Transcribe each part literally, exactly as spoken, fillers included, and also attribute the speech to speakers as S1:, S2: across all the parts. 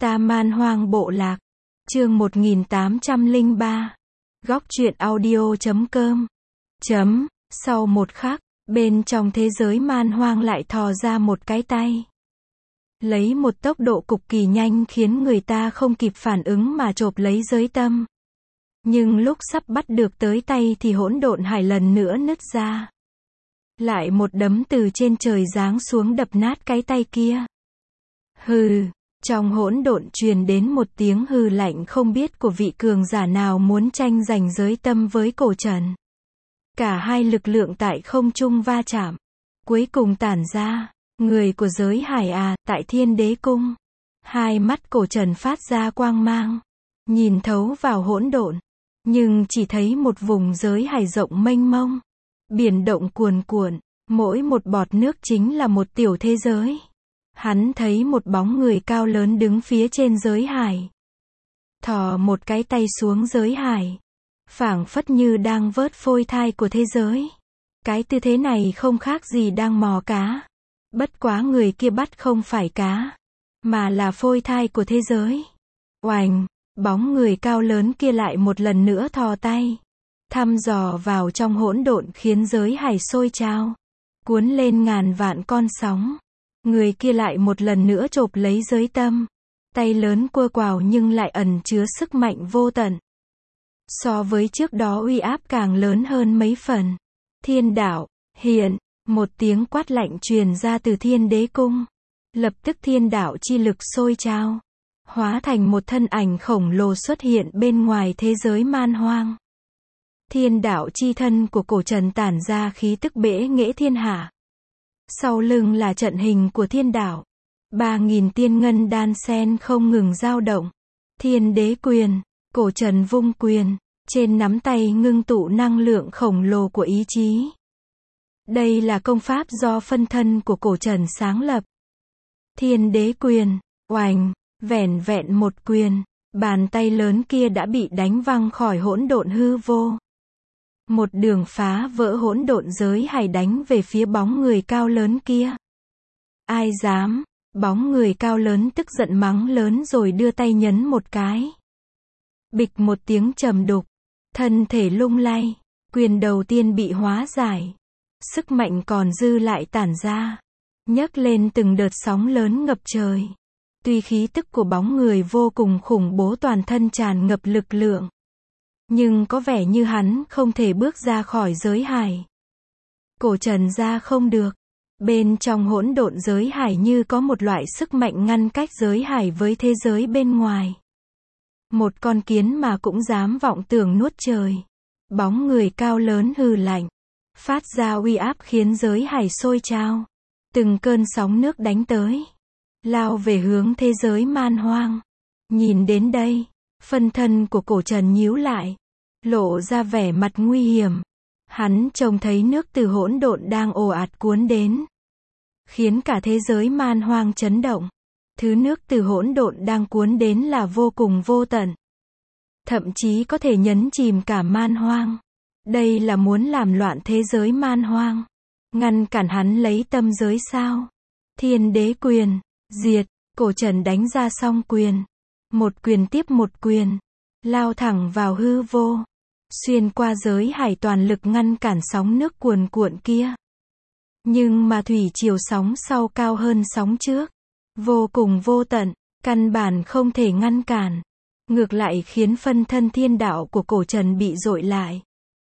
S1: Ta Man Hoang Bộ Lạc. Chương một nghìn tám trăm lẻ ba. Góc truyện audio chấm com. Chấm. Sau một khắc, bên trong thế giới man hoang lại thò ra một cái tay. Lấy một tốc độ cực kỳ nhanh khiến người ta không kịp phản ứng mà chộp lấy giới tâm. Nhưng lúc sắp bắt được tới tay thì hỗn độn hải lần nữa nứt ra. Lại một đấm từ trên trời giáng xuống đập nát cái tay kia. Hừ. Trong hỗn độn truyền đến một tiếng hừ lạnh không biết của vị cường giả nào muốn tranh giành giới tâm với cổ trần. Cả hai lực lượng tại không trung va chạm. Cuối cùng tản ra. Người của giới hải à, tại Thiên Đế Cung. Hai mắt cổ trần phát ra quang mang. Nhìn thấu vào hỗn độn. Nhưng chỉ thấy một vùng giới hải rộng mênh mông. Biển động cuồn cuộn. Mỗi một bọt nước chính là một tiểu thế giới. Hắn thấy một bóng người cao lớn đứng phía trên giới hải. Thò một cái tay xuống giới hải. Phảng phất như đang vớt phôi thai của thế giới. Cái tư thế này không khác gì đang mò cá. Bất quá người kia bắt không phải cá. Mà là phôi thai của thế giới. Oành, bóng người cao lớn kia lại một lần nữa thò tay. Thăm dò vào trong hỗn độn khiến giới hải sôi trào. Cuốn lên ngàn vạn con sóng. Người kia lại một lần nữa chộp lấy giới tâm. Tay lớn cua quào nhưng lại ẩn chứa sức mạnh vô tận. So với trước đó uy áp càng lớn hơn mấy phần. Thiên đạo, hiện, một tiếng quát lạnh truyền ra từ Thiên Đế Cung. Lập tức thiên đạo chi lực sôi trào. Hóa thành một thân ảnh khổng lồ xuất hiện bên ngoài thế giới man hoang. Thiên đạo chi thân của cổ trần tản ra khí tức bẽ nghễ thiên hạ. Sau lưng là trận hình của thiên đạo. Ba nghìn tiên ngân đan sen không ngừng dao động. Thiên đế quyền, cổ trần vung quyền. Trên nắm tay ngưng tụ năng lượng khổng lồ của ý chí. Đây là công pháp do phân thân của cổ trần sáng lập. Thiên đế quyền, oành, vẻn vẹn một quyền. Bàn tay lớn kia đã bị đánh văng khỏi hỗn độn hư vô. Một đường phá vỡ hỗn độn giới hải đánh về phía bóng người cao lớn kia. Ai dám, bóng người cao lớn tức giận mắng lớn rồi đưa tay nhấn một cái. Bịch một tiếng trầm đục, thân thể lung lay, quyền đầu tiên bị hóa giải. Sức mạnh còn dư lại tản ra, nhấc lên từng đợt sóng lớn ngập trời. Tuy khí tức của bóng người vô cùng khủng bố toàn thân tràn ngập lực lượng. Nhưng có vẻ như hắn không thể bước ra khỏi giới hải. Cổ trần ra không được. Bên trong hỗn độn giới hải như có một loại sức mạnh ngăn cách giới hải với thế giới bên ngoài. Một con kiến mà cũng dám vọng tưởng nuốt trời. Bóng người cao lớn hừ lạnh. Phát ra uy áp khiến giới hải sôi trào. Từng cơn sóng nước đánh tới. Lao về hướng thế giới man hoang. Nhìn đến đây, phân thân của cổ trần nhíu lại. Lộ ra vẻ mặt nguy hiểm. Hắn trông thấy nước từ hỗn độn đang ồ ạt cuốn đến. Khiến cả thế giới man hoang chấn động. Thứ nước từ hỗn độn đang cuốn đến là vô cùng vô tận. Thậm chí có thể nhấn chìm cả man hoang. Đây là muốn làm loạn thế giới man hoang. Ngăn cản hắn lấy tâm giới sao? Thiên đế quyền, diệt, cổ trần đánh ra song quyền. Một quyền tiếp một quyền. Lao thẳng vào hư vô. Xuyên qua giới hải toàn lực ngăn cản sóng nước cuồn cuộn kia. Nhưng mà thủy chiều sóng sau cao hơn sóng trước. Vô cùng vô tận, căn bản không thể ngăn cản. Ngược lại khiến phân thân thiên đạo của cổ trần bị dội lại.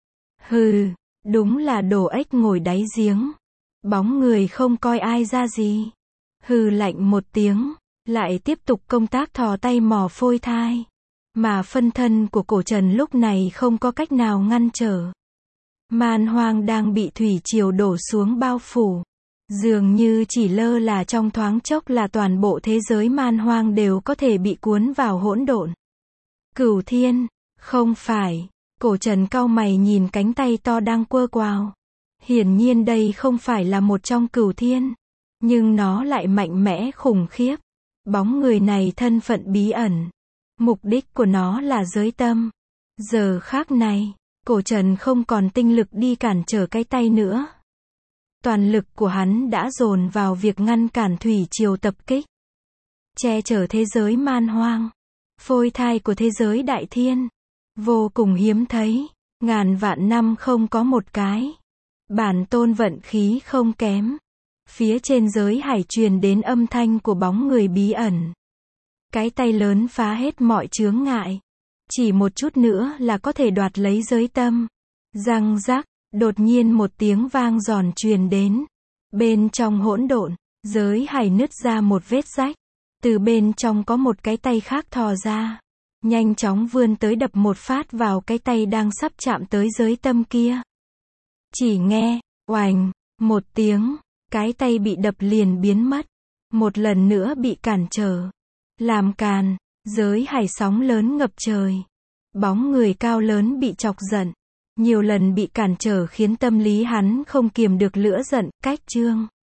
S1: Hừ, đúng là đồ ếch ngồi đáy giếng. Bóng người không coi ai ra gì. Hừ lạnh một tiếng, lại tiếp tục công tác thò tay mò phôi thai. Mà phân thân của cổ trần lúc này không có cách nào ngăn trở. Man hoang đang bị thủy triều đổ xuống bao phủ. Dường như chỉ lơ là trong thoáng chốc là toàn bộ thế giới man hoang đều có thể bị cuốn vào hỗn độn. Cửu thiên, không phải. Cổ trần cau mày nhìn cánh tay to đang quơ quào. Hiển nhiên đây không phải là một trong cửu thiên. Nhưng nó lại mạnh mẽ khủng khiếp. Bóng người này thân phận bí ẩn. Mục đích của nó là giới tâm. Giờ khác này, cổ trần không còn tinh lực đi cản trở cái tay nữa. Toàn lực của hắn đã dồn vào việc ngăn cản thủy triều tập kích. che chở thế giới man hoang, phôi thai của thế giới đại thiên, vô cùng hiếm thấy, ngàn vạn năm không có một cái. Bản tôn vận khí không kém. Phía trên giới hải truyền đến âm thanh của bóng người bí ẩn. Cái tay lớn phá hết mọi chướng ngại. Chỉ một chút nữa là có thể đoạt lấy giới tâm. Răng rắc, đột nhiên một tiếng vang giòn truyền đến. Bên trong hỗn độn, giới hải nứt ra một vết rách. Từ bên trong có một cái tay khác thò ra. Nhanh chóng vươn tới đập một phát vào cái tay đang sắp chạm tới giới tâm kia. Chỉ nghe, oành, một tiếng, cái tay bị đập liền biến mất. Một lần nữa bị cản trở. Làm càn, giới hải sóng lớn ngập trời. Bóng người cao lớn bị chọc giận. Nhiều lần bị cản trở khiến tâm lý hắn không kiềm được lửa giận, cách chương.